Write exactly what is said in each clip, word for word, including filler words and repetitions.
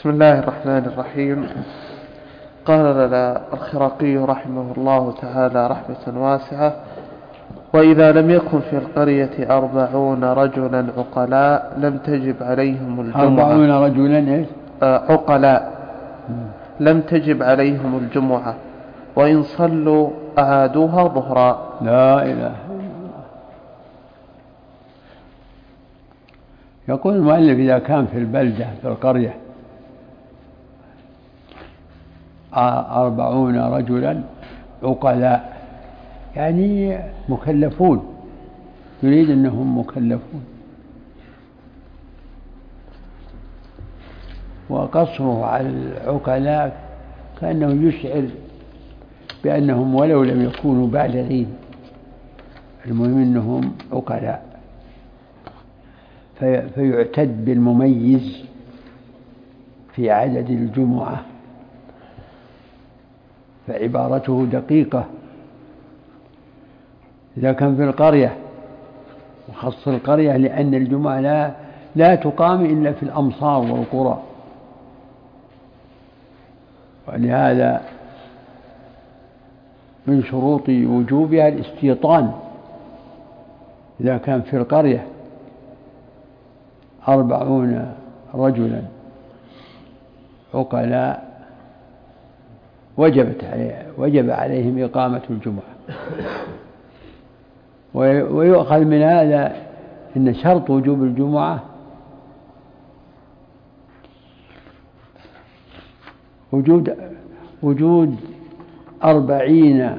بسم الله الرحمن الرحيم. قال لنا الخراقي رحمه الله تعالى رحمة واسعة: وإذا لم يكن في القرية أربعون رجلا عقلاء لم تجب عليهم الجمعة. أربعون رجلا إيش؟ عقلاء لم تجب عليهم الجمعة، وإن صلوا أعادوها ظهرا. لا إله إلا الله. يقول المؤلف: إذا كان في البلدة في القرية أربعون رجلا عقلاء، يعني مكلفون، يريد أنهم مكلفون، وقصره على العقلاء كأنه يشعر بأنهم ولو لم يكونوا بالغين المهم أنهم عقلاء، في فيعتد بالمميز في عدد الجمعة، فعبارته دقيقة. إذا كان في القرية، وخص القرية لأن الجمعة لا, لا تقام إلا في الأمصار والقرى، ولهذا من شروط وجوبها الاستيطان. إذا كان في القرية أربعون رجلا عقلاء وجبت عليه وجب عليهم إقامة الجمعة. ويؤخذ من هذا أن شرط وجوب الجمعة وجود وجود أربعين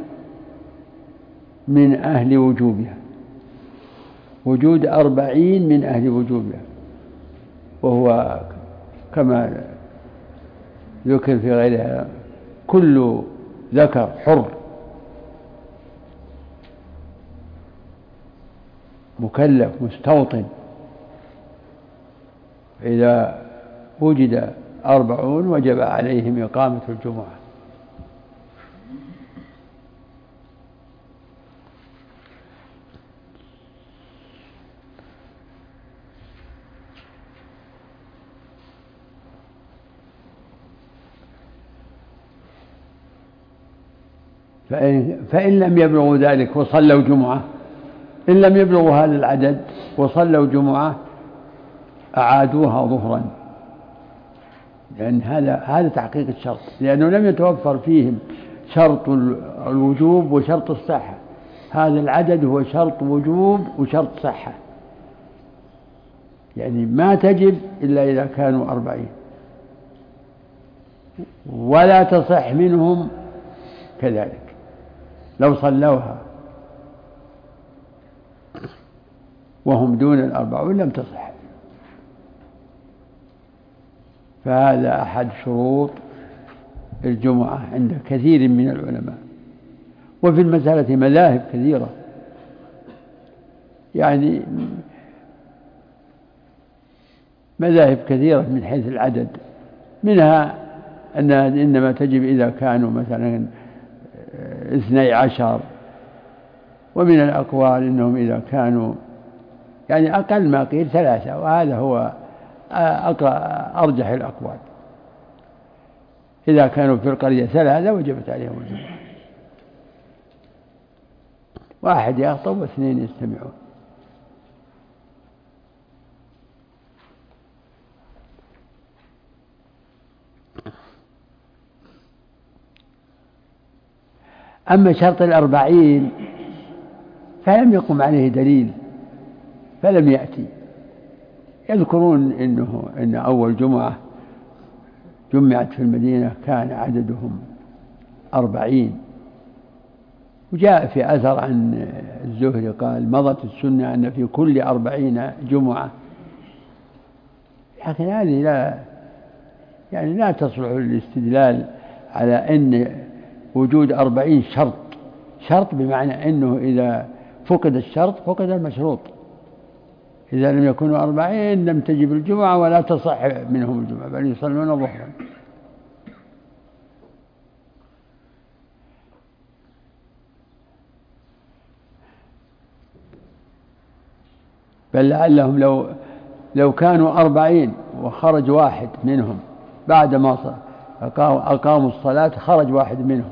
من أهل وجوبها، وجود أربعين من أهل وجوبها، وهو كما ذكر في غيرها: كل ذكر حر مكلف مستوطن. إذا وجد أربعون وجب عليهم إقامة الجمعة. فإن, فإن لم يبلغوا ذلك وصلوا جمعة، إن لم يبلغوا هذا العدد وصلوا جمعة أعادوها ظهرا، لأن هذا هذا تحقيق الشرط، لأنه لم يتوفر فيهم شرط الوجوب وشرط الصحة. هذا العدد هو شرط وجوب وشرط صحة، يعني ما تجب إلا إذا كانوا أربعين، ولا تصح منهم كذلك لو صلوها وهم دون الأربعون لم تصح. فهذا أحد شروط الجمعة عند كثير من العلماء. وفي المسألة مذاهب كثيرة، يعني مذاهب كثيرة من حيث العدد، منها أنها إنما تجب إذا كانوا مثلا اثني عشر، ومن الأقوال إنهم إذا كانوا يعني أقل ما قيل ثلاثة، وهذا هو أرجح الأقوال. إذا كانوا في القرية ثلاثة وجبت عليهم الجمعة، واحد يخطب واثنين يستمعون. أما شرط الأربعين فلم يقم عليه دليل، فلم يأتي. يذكرون إنه إن أول جمعة جمعت في المدينة كان عددهم أربعين، وجاء في أثر عن الزهري قال: مضت السنة أن في كل أربعين جمعة. لكن هذه لا يعني لا تصلح للاستدلال على أن وجود أربعين شرط شرط بمعنى أنه إذا فقد الشرط فقد المشروط. إذا لم يكونوا أربعين لم تجب الجمعة ولا تصح منهم الجمعة، بل يصلون ظهرا. بل لعلهم لو لو كانوا أربعين وخرج واحد منهم بعد ما أقاموا الصلاة خرج واحد منهم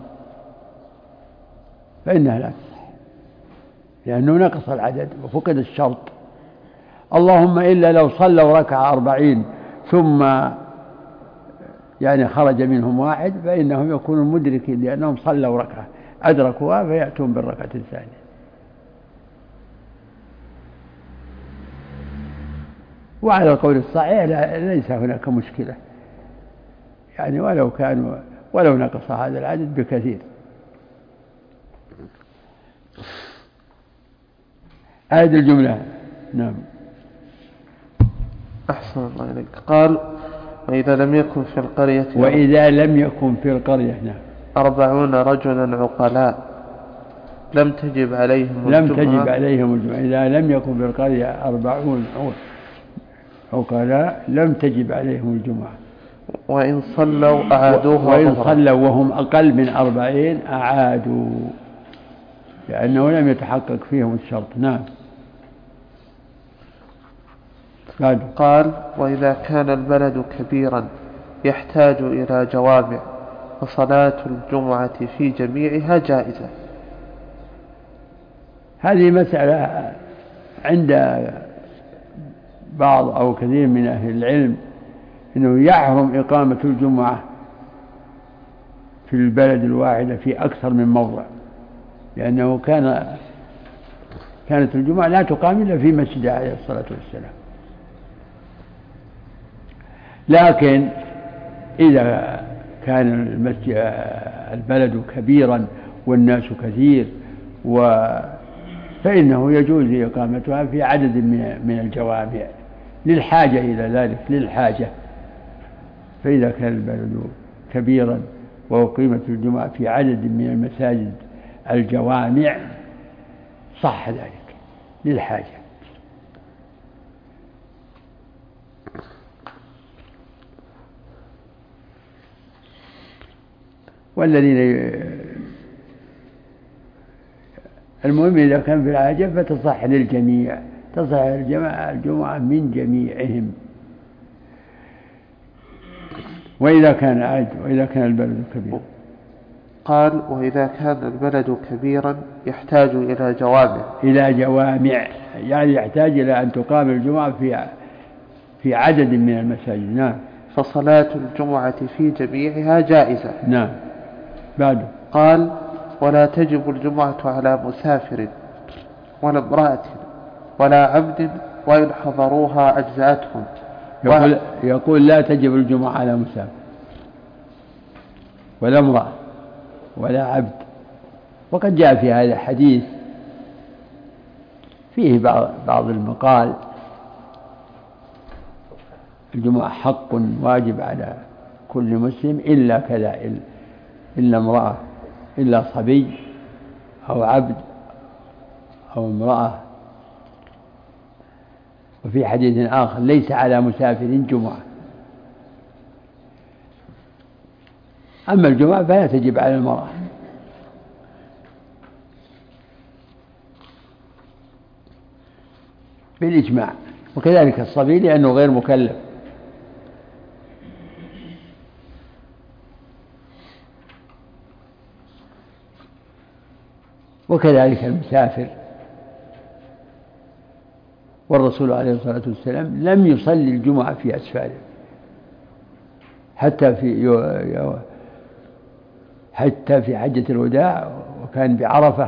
فإنها لا تصح، لأنه نقص العدد وفقد الشرط. اللهم إلا لو صلوا ركعة أربعين ثم يعني خرج منهم واحد فإنهم يكونوا مدركين، لأنهم صلوا ركعة أدركوها فيأتون بالركعة الثانية. وعلى القول الصحيح ليس هناك مشكلة، يعني ولو كانوا ولو نقص هذا العدد بكثير. هذه الجملة. نعم. أحسن الله إليك. قال وإذا لم يكن في القرية وإذا لم يكن في القرية نعم أربعون رجلا عقلاء لم تجب عليهم لم الجمعة تجب عليهم الجمعة. إذا لم يكن في القرية أربعون عقلاء لم تجب عليهم الجمعة. وإن صلوا أعادوها وإن صلوا وهم أقل من أربعين أعادوا، لأنه لم يتحقق فيهم الشرط. نعم. قال وإذا كان البلد كبيرا يحتاج إلى جوامع فصلاة الجمعة في جميعها جائزة. هذه مسألة عند بعض أو كثير من أهل العلم أنه يحرم إقامة الجمعة في البلد الواحدة في أكثر من موضع، لأنه كان كانت الجمعة لا تقام إلا في مسجد عليه الصلاة والسلام. لكن إذا كان المسجد البلد كبيرا والناس كثير فإنه يجوز إقامتها في عدد من الجوامع للحاجة إلى ذلك، للحاجة. فإذا كان البلد كبيرا وأقيمت الجمعة في عدد من المساجد الجوامع صح ذلك للحاجة. والذين المهم إذا كان في الحاجة فتصح للجميع، تصح الجماعة الجمعة من جميعهم. وإذا كان عاد وإذا كان البلد كبير. قال وإذا كان البلد كبيرا يحتاج إلى جوامع إلى جوامع يعني يحتاج إلى أن تقام الجمعة في في عدد من المساجد. نعم. فصلاة الجمعة في جميعها جائزة. نعم. بعد. قال ولا تجب الجمعة على مسافر ولا امرأة ولا عبد وإن حضروها أجزأتهم. يقول, يقول لا تجب الجمعة على مسافر ولا امرأة ولا عبد. وقد جاء في هذا الحديث فيه بعض المقال الجمعة حق واجب على كل مسلم إلا كذا، إلا امرأة، إلا صبي أو عبد أو امرأة. وفي حديث آخر ليس على مسافر جمعة. أما الجمعة فلا تجب على المرأة. بالإجماع، وكذلك الصبي لأنه غير مكلف. وكذلك المسافر. والرسول عليه الصلاة والسلام لم يصلي الجمعة في أسفاره حتى في حتى في حجة الوداع، وكان بعرفة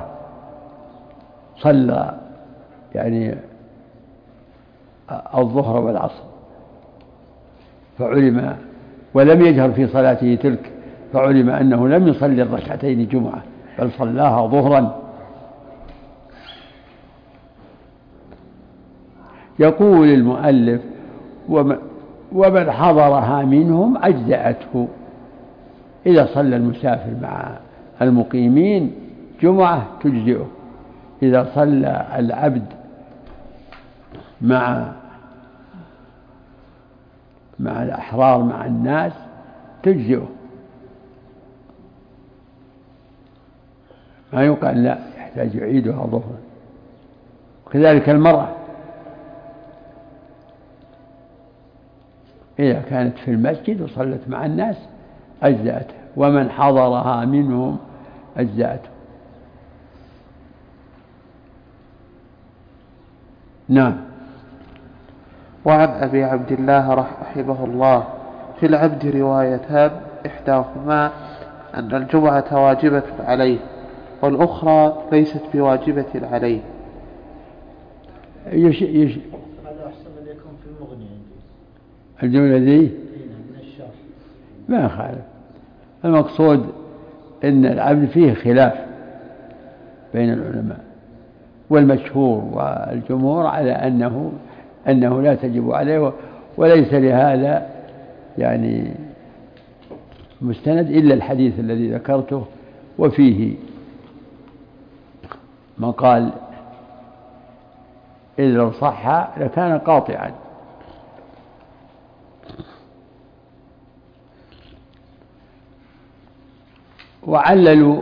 صلى يعني الظهر والعصر فعلم، ولم يجهر في صلاته تلك فعلم أنه لم يصلي الركعتين جمعة بل صلاها ظهرا. يقول المؤلف ومن حضرها منهم أجزأته. إذا صلى المسافر مع المقيمين جمعة تجزئه، إذا صلى العبد مع مع الأحرار مع الناس تجزئه، ما يقال لا يحتاج يعيدها ظهرا. وكذلك المرأة إذا كانت في المسجد وصلت مع الناس أجزأته، ومن حضرها منهم أجزأته. نعم. وعن أبي عبد الله رحمه الله في العبد روايتان، إحداهما أن الجمعة واجبة عليه والأخرى ليست بواجبة عليه. يش يش هذا أحسن من يكون في المغني عندي الجملة ذي من الشرح ما خالف. المقصود أن العبد فيه خلاف بين العلماء، والمشهور والجمهور على أنه أنه لا تجب عليه، وليس لهذا يعني مستند إلا الحديث الذي ذكرته، وفيه من قال إذ لو صح لكان قاطعا. وعللوا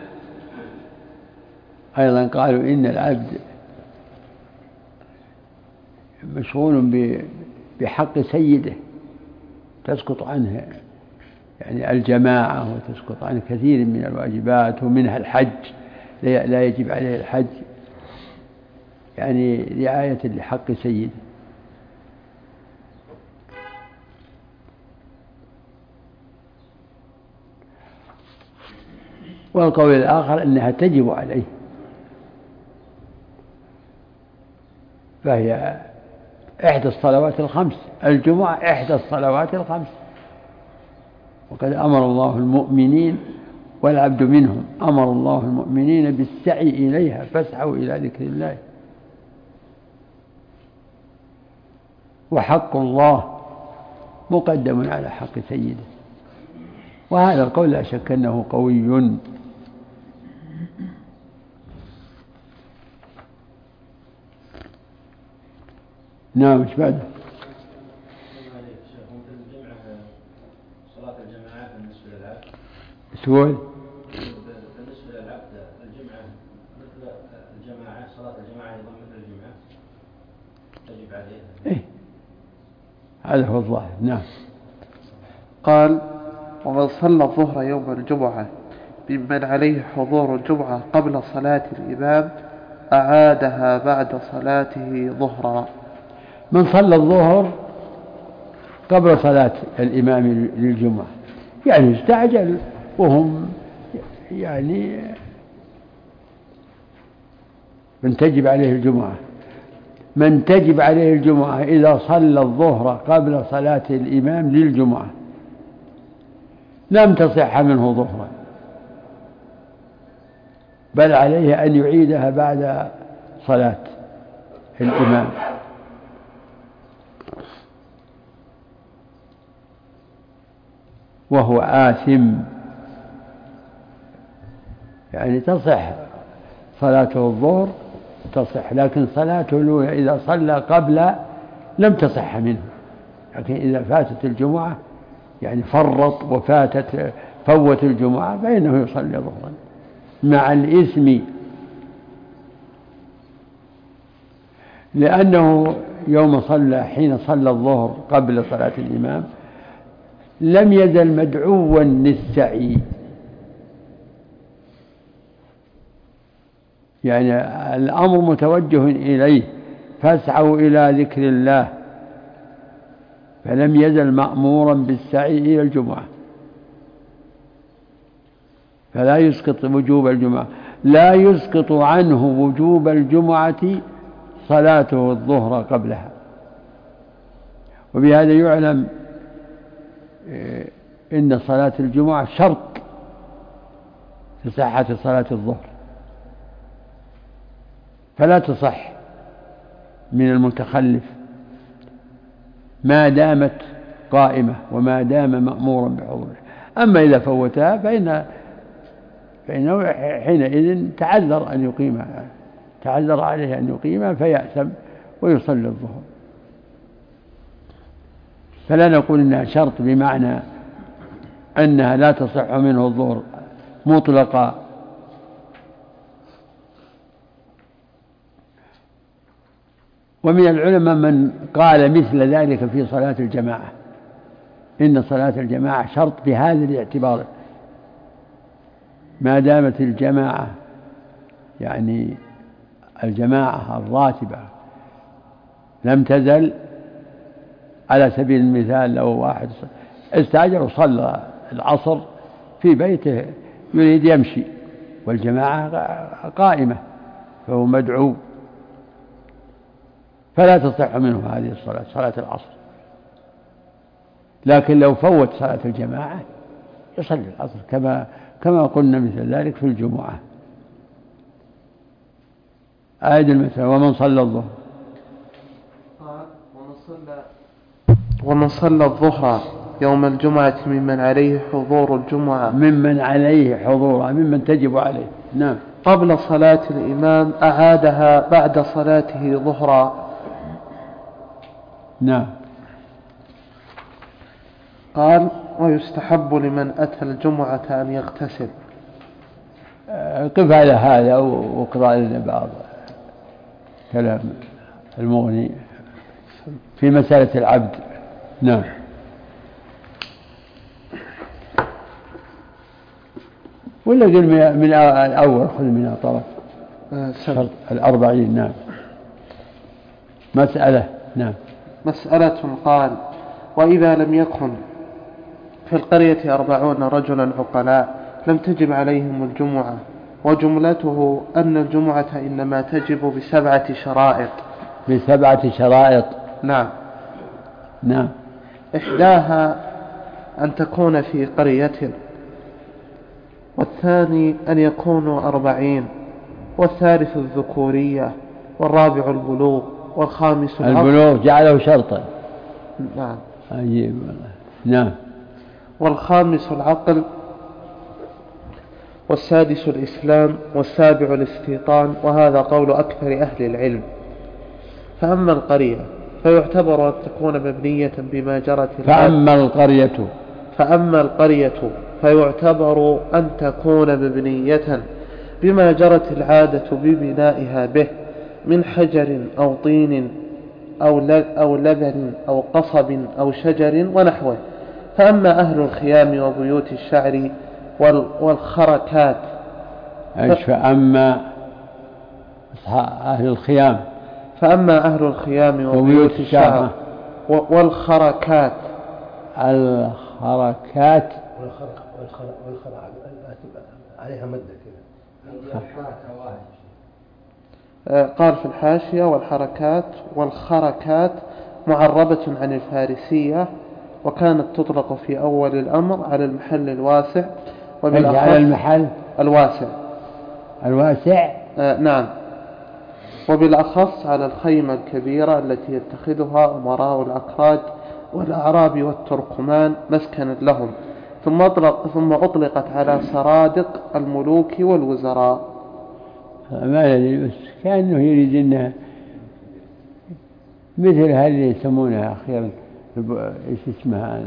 أيضا قالوا إن العبد مشغول بحق سيده، تسقط عنه يعني الجماعة، وتسقط عنه كثير من الواجبات، ومنها الحج، لا يجب عليه الحج، يعني رعاية لحق سيده. والقول الآخر أنها تجب عليه، فهي إحدى الصلوات الخمس، الجمعة إحدى الصلوات الخمس، وقد أمر الله المؤمنين والعبد منهم، أمر الله المؤمنين بالسعي إليها فاسعوا إلى ذكر الله. وحق الله مقدم على حق سيده، وهذا القول لا شك أنه قوي. نعم. ايش بعده؟ صلاة الجماعة بالنسبة للعبد سؤال بالنسبة للعبد الجمعة مثل الجماعة، صلاة الجماعة أيضا مثل الجمعة تجب عليه. إيه هذا هو الظاهر. نعم. قال ومن صلى الظهر يوم الجمعة ممن عليه حضور الجمعة قبل صلاة الإمام أعادها بعد صلاته ظهرا. من صلى الظهر قبل صلاة الإمام للجمعة يعني استعجل، وهم يعني من تجب عليه الجمعة، من تجب عليه الجمعة إذا صلى الظهر قبل صلاة الإمام للجمعة لم تصح منه ظهرا، بل عليه أن يعيدها بعد صلاة الإمام. وهو آثم، يعني تصح صلاته الظهر تصح، لكن صلاته الأولى إذا صلى قبل لم تصح منه. لكن إذا فاتت الجمعة يعني فرط وفاتت فوت الجمعة فإنه يصلي ظهرا مع الإثم، لأنه يوم صلى حين صلى الظهر قبل صلاة الإمام لم يزل مدعوا للسعي، يعني الأمر متوجه إليه فاسعوا إلى ذكر الله، فلم يزل مأمورا بالسعي إلى الجمعة، فلا يسقط وجوب الجمعة، لا يسقط عنه وجوب الجمعة صلاته الظهر قبلها. وبهذا يعلم إن صلاة الجمعة شرط لصحة صلاة الظهر، فلا تصح من المتخلف ما دامت قائمة وما دام مأمورا بحضوره. أما إذا فوتها فإن فإنه حينئذ تعذر أن يقيمها، تعذر عليه أن يقيمها فيأثم ويصلي الظهر. فلا نقول إنها شرط بمعنى أنها لا تصح منه الظهر مطلقا. ومن العلماء من قال مثل ذلك في صلاة الجماعة، إن صلاة الجماعة شرط بهذا الاعتبار، ما دامت الجماعة يعني الجماعة الراتبة لم تزل. على سبيل المثال لو واحد استأجر وصلى العصر في بيته يريد يمشي والجماعة قائمة فهو مدعو، فلا تصح منه هذه الصلاة صلاة العصر. لكن لو فوت صلاة الجماعة يصلي العصر كما كما قلنا مثل ذلك في الجمعة. أعد المثل: ومن صلى الظهر ومن صلى الظهر يوم الجمعة ممن عليه حضور الجمعة ممن عليه حضورها ممن تجب عليه. نعم. قبل صلاة الإمام أعادها بعد صلاته ظهرا. نعم. قال: ويستحب لمن أتى الجمعة أن يغتسل. قف على هذا واقرأ لنا بعض كلام المغني في مسألة العبد. نعم. ولا قل من الأول، خذ من الطرف شرط الأربعين. نعم. مسألة. نعم. مسألة. قال: وإذا لم يكن في القرية أربعون رجلا عقلاء لم تجب عليهم الجمعة، وجملته أن الجمعة إنما تجب بسبعة شرائط. بسبعة شرائط. نعم. نعم. إحداها أن تكون في قرية، والثاني أن يكونوا أربعين، والثالث الذكورية، والرابع البلوغ، والخامس العقل. البلوغ جعله شرطا. نعم. عجيب والله. نعم. والخامس العقل، والسادس الإسلام، والسابع الاستيطان، وهذا قول أكثر أهل العلم. فأما القرية فيعتبر أن تكون مبنية بما جرت فأما القرية فأما القرية فيعتبر أن تكون مبنية بما جرت العادة ببنائها به من حجر أو طين أو لبن أو قصب أو شجر ونحوه. فأما أهل الخيام وبيوت الشعر والخركات إيش فأما أهل الخيام فأما أهل الخيام وبيوت الشعر والخركات الخركات والخرق عليها مدة كذا. قال في الحاشية: والحركات والخركات معربة عن الفارسية، وكانت تطلق في أول الأمر على المحل الواسع، وبالأخص على المحل الواسع الواسع آه نعم، وبالأخص على الخيمة الكبيرة التي يتخذها أمراء الأكراد والأعراب والتركمان مسكنا لهم، ثم أطلق ثم أطلقت على سرادق الملوك والوزراء. ما يدري، بس كأنه يريد أنها مثل هذه يسمونها أخيرا إيش اسمها،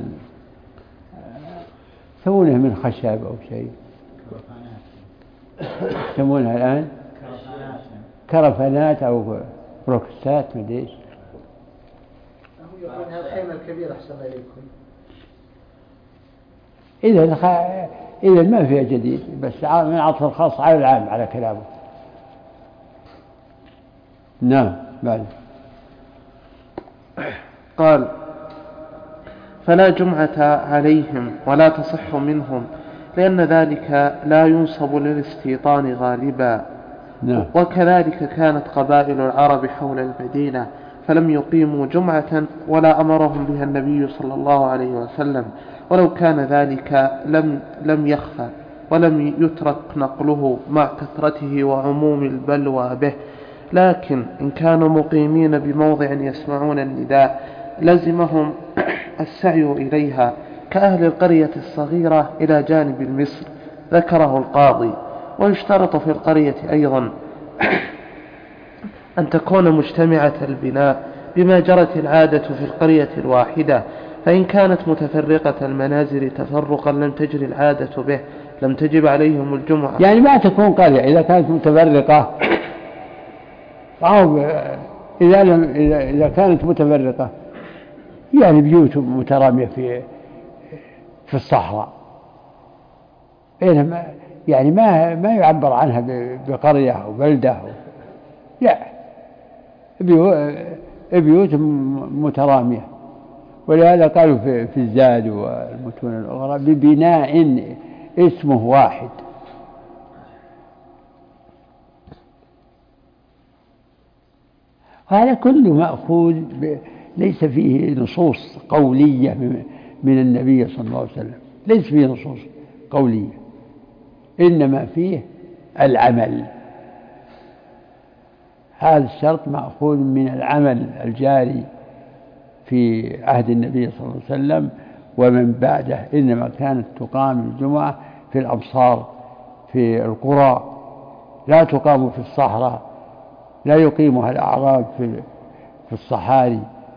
يسمونها من خشب أو شيء، يسمونها الآن كرفانات أو بروكسات ما أدري إيش. يكون الخيمة الكبيرة أحسن إليكم. إذا خ... إذا ما فيها جديد، بس من عطف الخاص على العام على كلامه. نعم. بعد قال: فلا جمعة عليهم ولا تصح منهم، لأن ذلك لا ينصب للاستيطان غالبا. نعم. وكذلك كانت قبائل العرب حول المدينة فلم يقيموا جمعة ولا أمرهم بها النبي صلى الله عليه وسلم، ولو كان ذلك لم, لم يخفى ولم يترك نقله مع كثرته وعموم البلوى به. لكن إن كانوا مقيمين بموضع يسمعون النداء لزمهم السعي إليها، كأهل القرية الصغيرة إلى جانب المصر، ذكره القاضي. ويشترط في القرية أيضا أن تكون مجتمعة البناء بما جرت العادة في القرية الواحدة، فإن كانت متفرقة المنازل تفرقا لم تجري العادة به لم تجب عليهم الجمعة. يعني ما تكون قرية إذا كانت متفرقة، أو إذا, لم إذا, إذا كانت متفرقة يعني بيوت مترامية في في الصحراء، بينما يعني ما ما يعبر عنها بقرية أو بلدة أو لا، بيوت مترامية. ولهذا قالوا في, في الزاد والمتون الأخرى ببناء اسمه واحد. هذا كله مأخوذ ليس فيه نصوص قولية من النبي صلى الله عليه وسلم، ليس فيه نصوص قولية، إنما فيه العمل. هذا الشرط مأخوذ من العمل الجاري في عهد النبي صلى الله عليه وسلم ومن بعده، إنما كانت تقام الجمعة في الأمصار في القرى، لا تقام في الصحراء، لا يقيمها الأعراب في في الصحاري.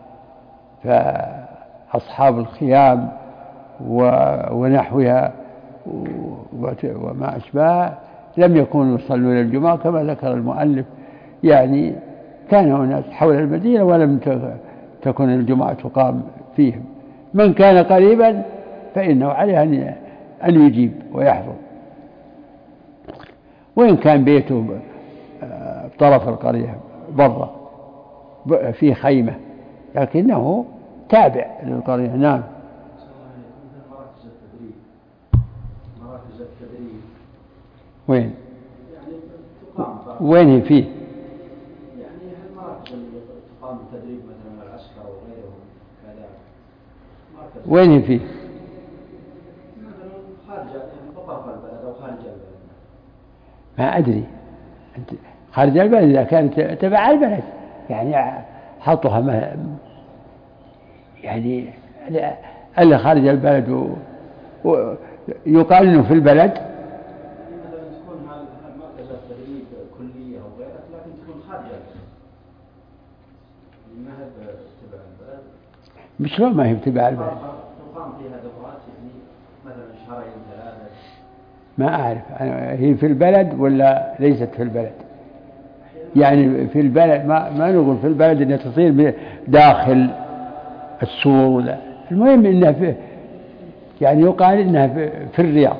فأصحاب الخيام ونحوها وما أشباه لم يكونوا يصلون الجمعة كما ذكر المؤلف، يعني كان هناك حول المدينة ولم تكن الجمعة تقام فيهم. من كان قريبا فإنه عليه أن يجيب ويحضر، وإن كان بيته طرف القرية برا في خيمة لكنه تابع للقرية. نعم. مراكز التدريب مراكز التدريب وين؟ يعني تقام وين هي فيه؟ يعني المراكز اللي تقام التدريب مثلا العسكر وغيرهم كذا. وين هي فيه؟ مثلا خارج يعني بطرف البلد أو خارج البلد. ما أدري. خارج البلد إذا كانت تبع البلد يعني حطها ما يعني اللي خارج البلد ويقال إنه في البلد. مثلا تكون مركز التدريب كلية أو غيرها لكن تكون خارج البلد، ما هي تبع البلد. مش لو ما هي تبع البلد. تقام فيها دورات يعني مثلا شهرين ثلاثة. ما أعرف هي في البلد ولا ليست في البلد. يعني في البلد ما, ما نقول في البلد إنها تصير داخل السور ولا، المهم إنها في يعني يقال إنها في, في الرياض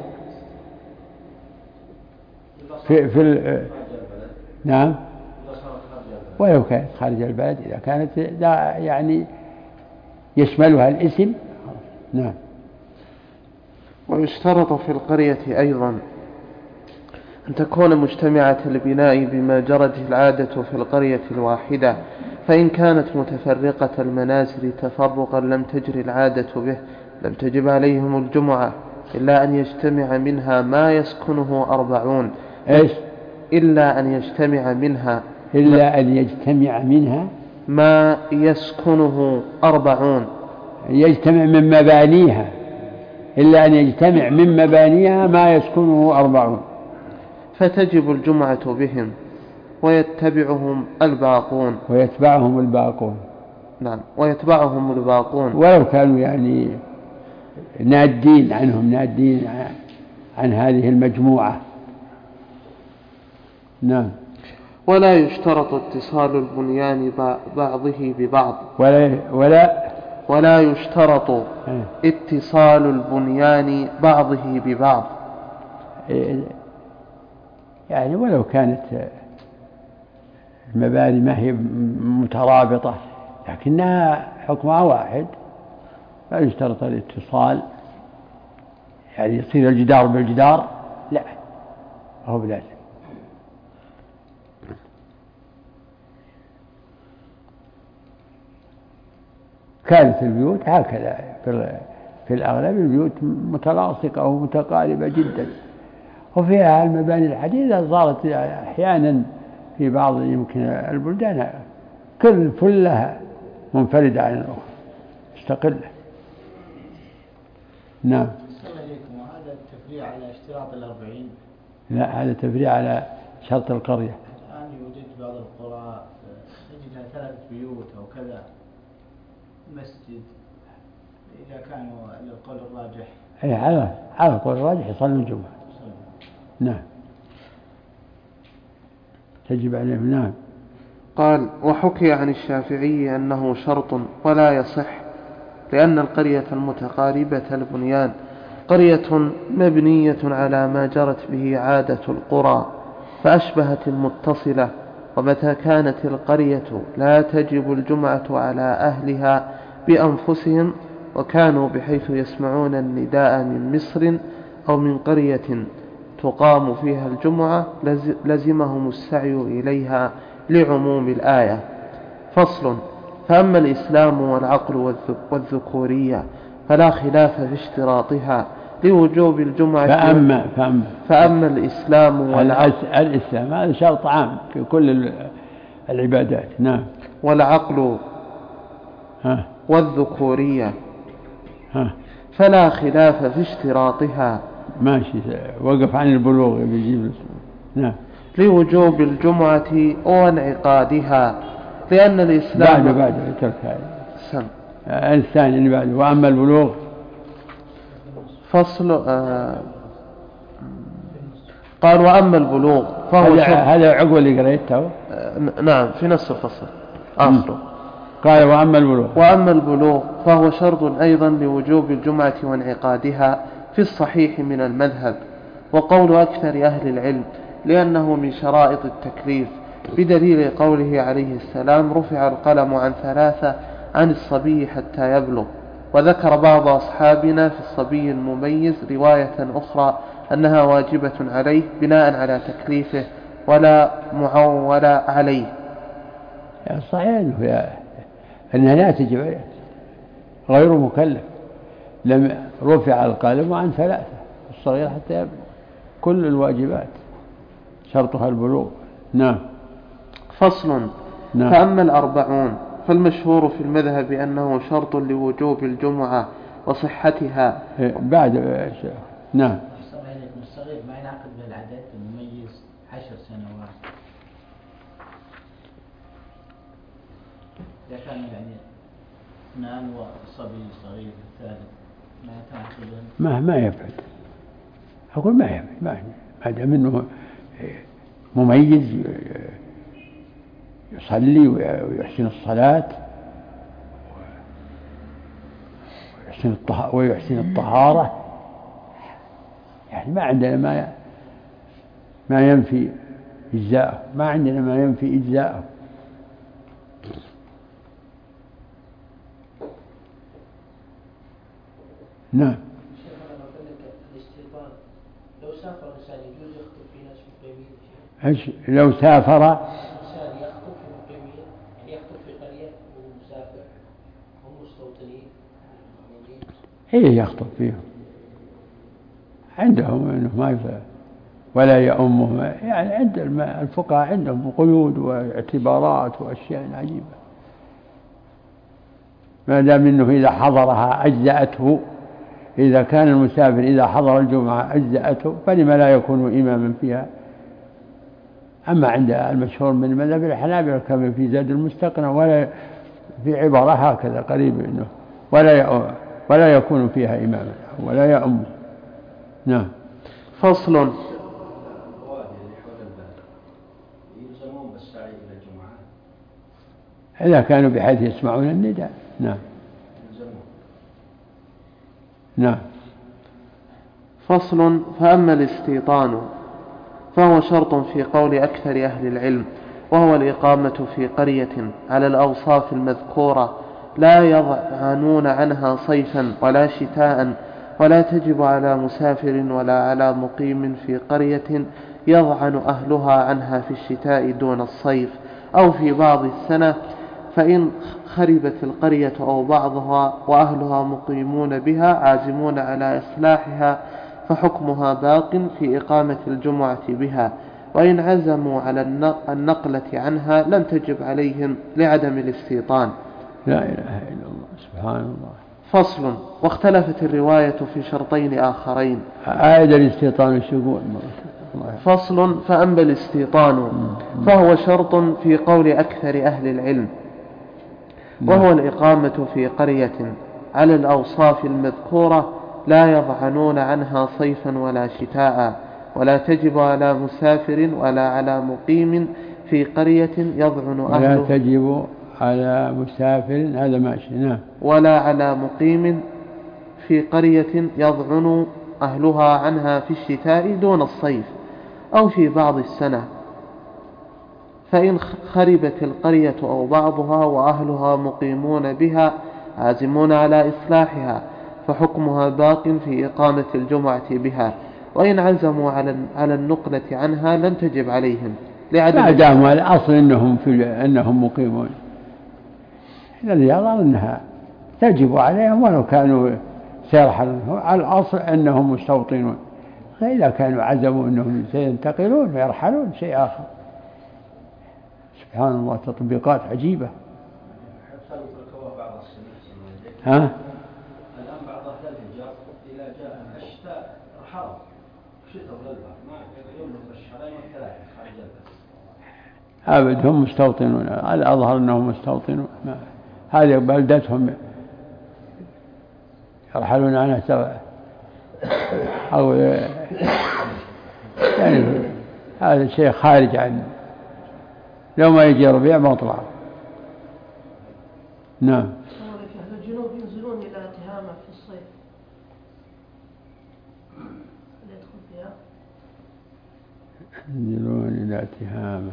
في في ال... نعم. ولو كانت خارج البلد إذا كانت يعني يشملها الاسم. نعم. ويشترط في القرية أيضا أن تكون مجتمعة البناء بما جرت العادة في القرية الواحدة، فإن كانت متفرقة المنازل تفرقا لم تجري العادة به لم تجب عليهم الجمعة إلا أن يجتمع منها ما يسكنه أربعون. إيش؟ إلا أن يجتمع منها إلا أن يجتمع منها ما يسكنه أربعون. يجتمع من مبانيها، إلا أن يجتمع من مبانيها ما يسكنه أربعون، فتجب الجمعة بهم ويتبعهم الباقون. ويتبعهم الباقون. نعم، ويتبعهم الباقون ولو كانوا يعني نادين عنهم، نادين عن هذه المجموعة. نعم. ولا يشترط اتصال البنيان بعضه ببعض. ولا ولا ولا يشترط اتصال البنيان بعضه ببعض، يعني ولو كانت المباني ما هي مترابطة لكنها حكمها واحد، لا يشترط الاتصال يعني يصير الجدار بالجدار، لا هو بلازم. كانت البيوت هكذا في الأغلب البيوت متلاصقة ومتقاربة جدا، وفيها المباني الحديثة صارت أحيانا في بعض يمكن البلدان كل فلها منفردة عن الأخرى مستقلة. نعم. السلام عليكم. وهذا التفريع على اشتراط الأربعين؟ لا، هذا تفريع على شرط القرية. الآن يوجد بعض القرى تجدها ثلاثة بيوت أو كذا مسجد، إذا كانوا القول الراجح أي على على القول الراجح يصلوا الجمعة. نعم. تجب عليهم. نعم. قال: وحكي عن الشافعي أنه شرط ولا يصح، لأن القرية المتقاربة البنيان قرية مبنية على ما جرت به عادة القرى فأشبهت المتصلة. ومتى كانت القرية لا تجب الجمعة على أهلها بأنفسهم وكانوا بحيث يسمعون النداء من مصر أو من قرية تقام فيها الجمعة لزمهم السعي إليها لعموم الآية. فصل. فأما الإسلام والعقل والذكورية فلا خلاف في اشتراطها لوجوب الجمعة. فأما, فأما, فأما الإسلام والعقل الإسلام هذا شرط عام في كل العبادات. نعم. والعقل ها. والذكورية ها. فلا خلاف في اشتراطها. ماشي وقف عن البلوغ بيجيب. نعم. لوجوب الجمعة وانعقادها لأن الإسلام بعد بعد ترك هذا سم الثاني اللي بعده. وأما البلوغ فصل. آه قال وأما البلوغ فهو هذا عقب اللي قريته. آه نعم في نفس الفصل آخره. قال وأما البلوغ وأما البلوغ فهو شرط أيضا لوجوب الجمعة وانعقادها في الصحيح من المذهب وقول أكثر أهل العلم لأنه من شرائط التكليف بدليل قوله عليه السلام رفع القلم عن ثلاثة عن الصبي حتى يبلغ. وذكر بعض أصحابنا في الصبي المميز رواية أخرى أنها واجبة عليه بناء على تكليفه ولا معول عليه. صحيح أنها لا تجب عليه غير مكلف. لم رفع القلم عن ثلاثة الصغير حتى يبلغ كل الواجبات شرطها البلوغ. نعم. فصل. نعم. فأما الأربعون فالمشهور في المذهب أنه شرط لوجوب الجمعة وصحتها بعد. نعم. الصغير ما ينعقد بالعدد المميز عشر سنوات إذا كان يعني اثنان وصبي صغير الثالث ما تنعقد. ما ما يفعل. أقول ما يفعل ما ما دام إنه مميز يصلي ويحسن الصلاة ويحسن ويحسن الطهارة يعني ما عندنا ما ما ينفي إجزاءه ما عندنا ما ينفي إجزاءه. نعم. لو سافر الإنسان يجوز يخطب في ناس مقيمين. إيش لو سافر الإنسان يخطب في مقيمين يعني يخطب في قرية ومسافر هم مستوطنين. إيه يخطب فيهم عندهم إنه ما يفعل ولا يأمهم يعني عند الفقهاء عندهم قيود واعتبارات وأشياء عجيبة. ما دام إنه إذا حضرها أجزأته إذا كان المسافر إذا حضر الجمعة أجزأته فلما لا يكون إماما فيها. أما عند المشهور من المذهب الحنابلة كما في زاد المستقنع ولا في عبارة هكذا قريب إنه ولا ولا يكون فيها إماما ولا يأم. نعم. فصل. يلزمون بالسعي إلى الجمعة إذا كانوا بحيث يسمعون النداء. نعم. نعم. فصل. فأما الاستيطان فهو شرط في قول أكثر أهل العلم وهو الإقامة في قرية على الأوصاف المذكورة لا يضعنون عنها صيفا ولا شتاء ولا تجب على مسافر ولا على مقيم في قرية يضعن أهلها عنها في الشتاء دون الصيف أو في بعض السنة. فإن خربت القرية أو بعضها وأهلها مقيمون بها عازمون على إصلاحها فحكمها باق في إقامة الجمعة بها. وإن عزموا على النقلة عنها لم تجب عليهم لعدم الاستيطان. لا إله إلا الله سبحان الله. فصل. واختلفت الرواية في شرطين آخرين. عائد الاستيطان الشقوق. فصل. فأما الاستيطان فهو شرط في قول أكثر أهل العلم وهو الإقامة في قرية على الأوصاف المذكورة لا يضعنون عنها صيفا ولا شتاء ولا تجب على مسافر ولا على مقيم في قرية يضعن أهله. ولا تجب على مسافر هذا ماشي. نعم. ولا على مقيم في قرية يضعن أهلها عنها في الشتاء دون الصيف أو في بعض السنة، فإن خربت القرية أو بعضها وأهلها مقيمون بها عازمون على إصلاحها فحكمها باق في إقامة الجمعة بها، وإن عزموا على النقلة عنها لم تجب عليهم ما دام الأصل أنهم, في أنهم مقيمون، الذي يرى أنها تجب عليهم ولو كانوا سيرحلون، على الأصل أنهم مستوطنون، إذا كانوا عزموا أنهم سينتقلون ويرحلون شيء آخر. سبحان الله، تطبيقات عجيبة. ها؟ الآن بعض أهل الحجاز إذا جاء الشتاء رحلوا شتاء وغلبة ما يملك الشهرين والثلاثة خارج البلد. أبد هم مستوطنون، على أظهر أنهم مستوطنون، هذه بلدتهم يرحلون عنها سواء أو يعني هذا شيء خارج عنه، لو ما يجي ربيع ما طلع. نعم. أهل الجنوب ينزلون إلى تهامة في الصيف، هل يدخل فيها؟ ينزلون إلى تهامة،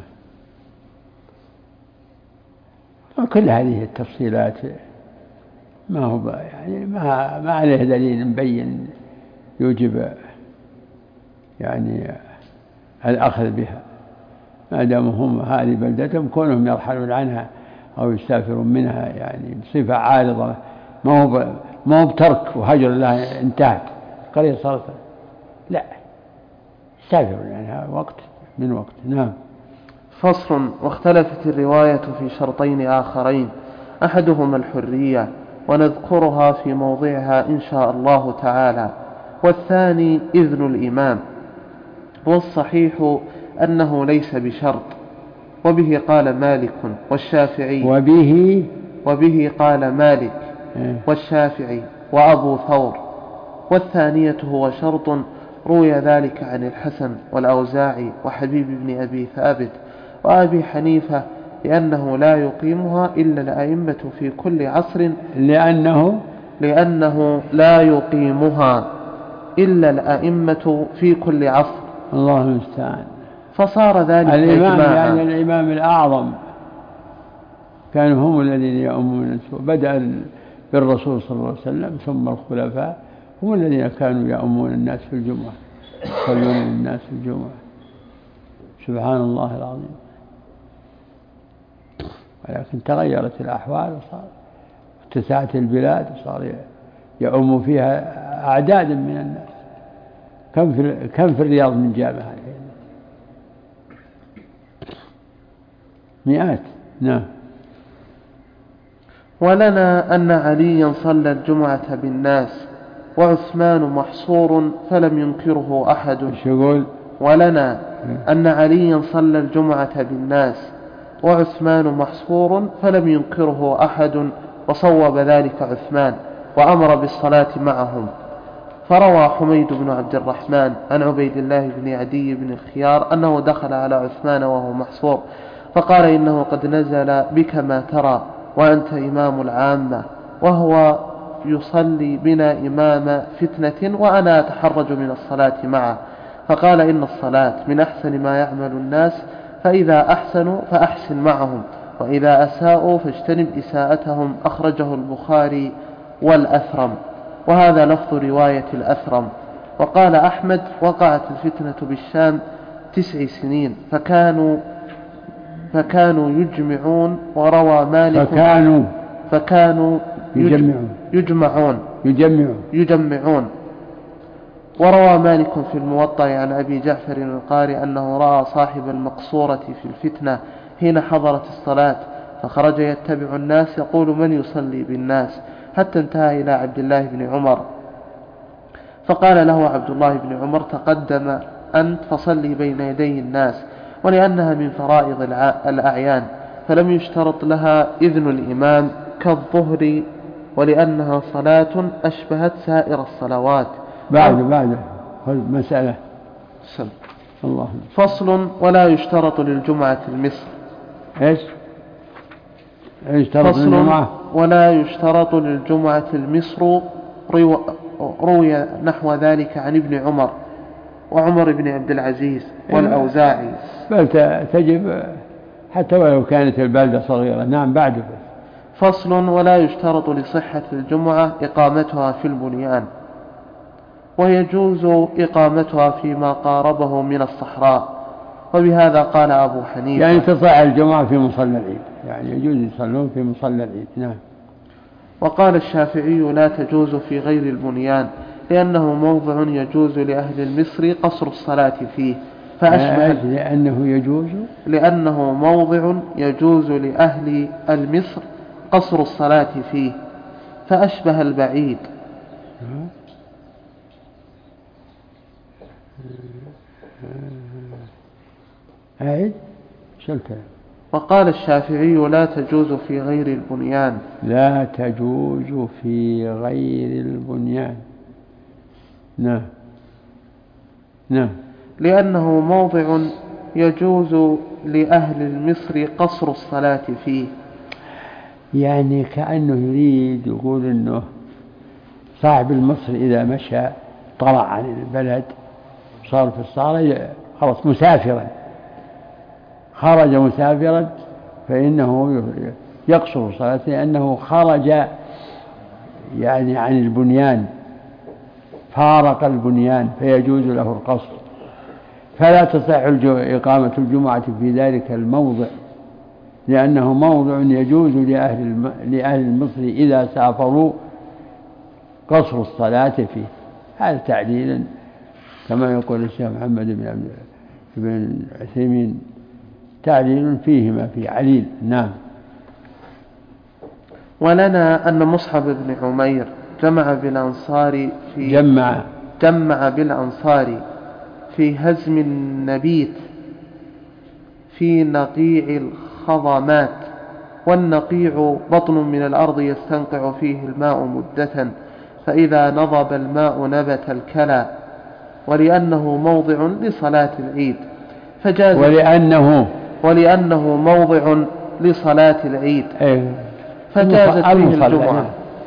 وكل هذه التفصيلات ما هو يعني ما ما عليه دليل مبين يوجب يعني الأخذ بها، ما دام هم هذه بلدتهم كونهم يرحلون عنها أو يسافرون منها يعني بصفة عارضة، ما هو ما هو بترك وهجر لها انتهت قرية صارت، لا يسافرون عنها وقت من وقت. نعم. فصل. واختلفت الرواية في شرطين آخرين، أحدهما الحرية ونذكرها في موضعها إن شاء الله تعالى، والثاني إذن الإمام، والصحيح أنه ليس بشرط، وبه قال مالك والشافعي وبه وبه قال مالك والشافعي وأبو ثور، والثانية هو شرط روي ذلك عن الحسن والأوزاعي وحبيب بن أبي ثابت وأبي حنيفة، لأنه لا يقيمها إلا الأئمة في كل عصر لأنه لأنه لا يقيمها إلا الأئمة في كل عصر. الله المستعان. فصار ذلك الإمام إجماعا. يعني الإمام الأعظم كانوا هم الذين يؤمون الناس، بدأ بالرسول صلى الله عليه وسلم ثم الخلفاء هم الذين كانوا يؤمون الناس في الجمعة، يصلون للناس في الجمعة. سبحان الله العظيم. ولكن تغيرت الأحوال وصار اتسعت البلاد وصار يؤم فيها أعداد من الناس. كم في كم في الرياض من جامعة الحين؟ مئات. نعم. ولنا أن عليا صلى الجمعة بالناس وعثمان محصور فلم ينكره أحد. يقول ولنا أن عليا صلى الجمعة بالناس وعثمان محصور فلم ينكره أحد، وصوب ذلك عثمان وأمر بالصلاة معهم. فروى حميد بن عبد الرحمن عن عبيد الله بن عدي بن الخيار أنه دخل على عثمان وهو محصور فقال إنه قد نزل بك ما ترى وأنت إمام العامة، وهو يصلي بنا إمام فتنة وأنا أتحرج من الصلاة معه. فقال إن الصلاة من أحسن ما يعمل الناس، فإذا أحسنوا فأحسن معهم، وإذا أساءوا فاجتنب إساءتهم. أخرجه البخاري والأثرم، وهذا لفظ رواية الأثرم. وقال أحمد وقعت الفتنة بالشام تسع سنين فكانوا فكانوا يجمعون. وروى مالك فكانوا فكانوا يجمعون يجمعون يجمعون يجمعون وروى مالك في الموطأ عن أبي جعفر القاري أنه رأى صاحب المقصورة في الفتنة حين حضرت الصلاة فخرج يتبع الناس يقول من يصلي بالناس، حتى انتهى إلى عبد الله بن عمر فقال له عبد الله بن عمر تقدم أنت فصلي بين يدي الناس، ولأنها من فرائض الأعيان فلم يشترط لها إذن الإمام كالظهر، ولأنها صلاة أشبهت سائر الصلوات. بعد بعد مسألة سم. الله. فصل. ولا يشترط للجمعة المصر. إيش يشترط فصل. للجمعة؟ ولا يشترط للجمعة المصر رو... روي نحو ذلك عن ابن عمر وعمر بن عبد العزيز والأوزاعي. بل تجب حتى ولو كانت البلدة صغيرة. نعم. بعده فصل. ولا يشترط لصحة الجمعة إقامتها في البنيان، ويجوز إقامتها فيما قاربه من الصحراء، وبهذا قال أبو حنيفة. يعني تصح الجمعة في مصلى العيد، يعني يجوز يصلون في مصلى العيد. نعم. وقال الشافعي لا تجوز في غير البنيان لأنه موضع يجوز لأهل المصر قصر الصلاة فيه، فأشبه لأنه يجوز لأنه موضع يجوز لأهل المصر قصر الصلاة فيه فأشبه البعيد. أعيد شو الكلام؟ وقال الشافعي لا تجوز في غير البنيان لا تجوز في غير البنيان. نعم. نعم. لأنه موضع يجوز لأهل المصر قصر الصلاة فيه. يعني كأنه يريد يقول أنه صاحب المصر إذا مشى طلع عن البلد صار في الصحراء خلاص مسافرا، خرج مسافرا، فإنه يقصر صلاة لأنه خرج يعني عن البنيان، فارق البنيان، فيجوز له القصر. فلا تصح إقامة الجمعة في ذلك الموضع لأنه موضع يجوز لأهل لأهل المصر إذا سافروا قصر الصلاة فيه. هذا تعليل كما يقول الشيخ محمد بن بن عثيمين، تعليل فيه ما فيه عليل. نعم. ولنا أن مصعب بن عمير جمع بالأنصار في جمع جمع بالأنصار في هزم النبيت في نقيع الخضمات، والنقيع بطن من الأرض يستنقع فيه الماء مدة، فإذا نضب الماء نبت الكلى، ولأنه موضع لصلاة العيد فجاز ولأنه ولأنه موضع لصلاة العيد فجازت فيه الجمعة.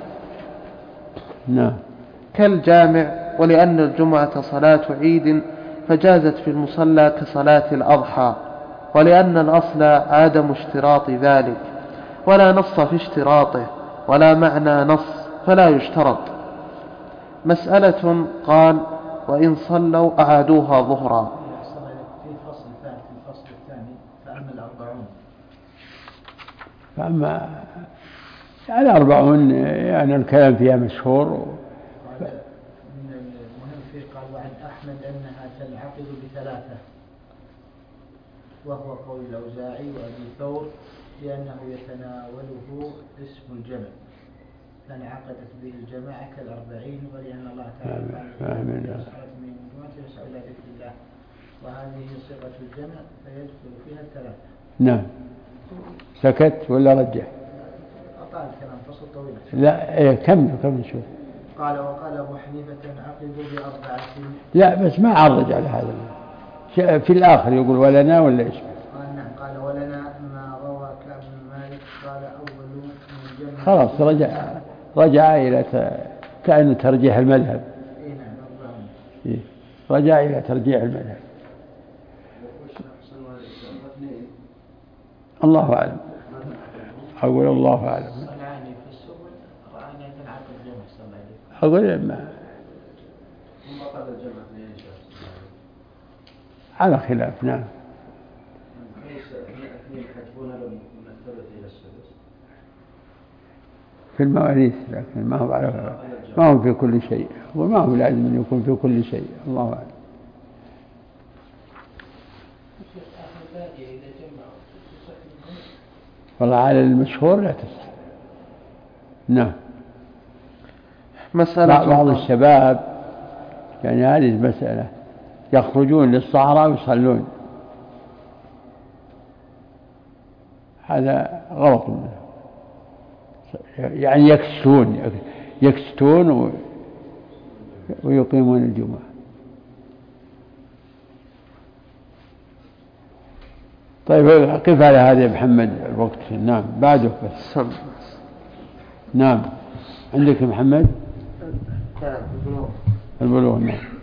نعم. كالجامع. ولأن الجمعة صلاة عيد فجازت في المصلى كصلاة الأضحى، ولأن الأصل عدم اشتراط ذلك، ولا نص في اشتراطه ولا معنى نص فلا يشترط. مسألة. قال وإن صلوا أعادوها ظهرا. في فصل ثاني في الفصل الثاني فأما الأربعون فأما الأربعون يعني الكلام فيها مشهور. من المهم فيه قال وعن أحمد أنها تنعقد بثلاثة، وهو قول الأوزاعي وأبي ثور لأنه يتناوله اسم الجمع، فانعقدت به الجماعة كالأربعين، ولأن الله تعالى قال من الجمعة يسعى إلى ذكر الله، وهذه صيغة الجمع فيدخل فيها الثلاثة. نعم. سكت ولا رجع؟ أطال الكلام فصل طويل. لا إيه كم كم نشوف. قال وقال أبو حنيفة تنعقد بأربعة. لا بس ما عرج على هذا في الآخر يقول ولنا ولا إيش؟ قال نعم. قال ولنا ما روى كعب بن مالك قال أول من جمع. خلاص رجع رجع إلى كأنه ترجيح المذهب. إيه نعم أربعون. إيه رجع إلى ترجيح المذهب. الله أعلم. أقول الله أعلم. العاني في السبل رأينا تنعقد جمع صلى الله عليه. أقول ما ثم قد الجمع اثنين على خلاف. نعم. اثنين يحجبونها من الثلث إلى السدس في المواريث، لكن ما هو على ما هو في كل شيء، وما هو لازم أن يكون في كل شيء. الله أعلم. والله على المشهور لا تصح. نعم. مسألة. بعض الشباب يعني هذه المسألة يخرجون للصحراء ويصلون، هذا غلط منه. يعني يكستون يكستون ويقيمون الجمعة. طيب قف على هذا يا محمد الوقت. نعم بعده بس. نعم عندك محمد. نعم البلوغ. البلوغ نعم.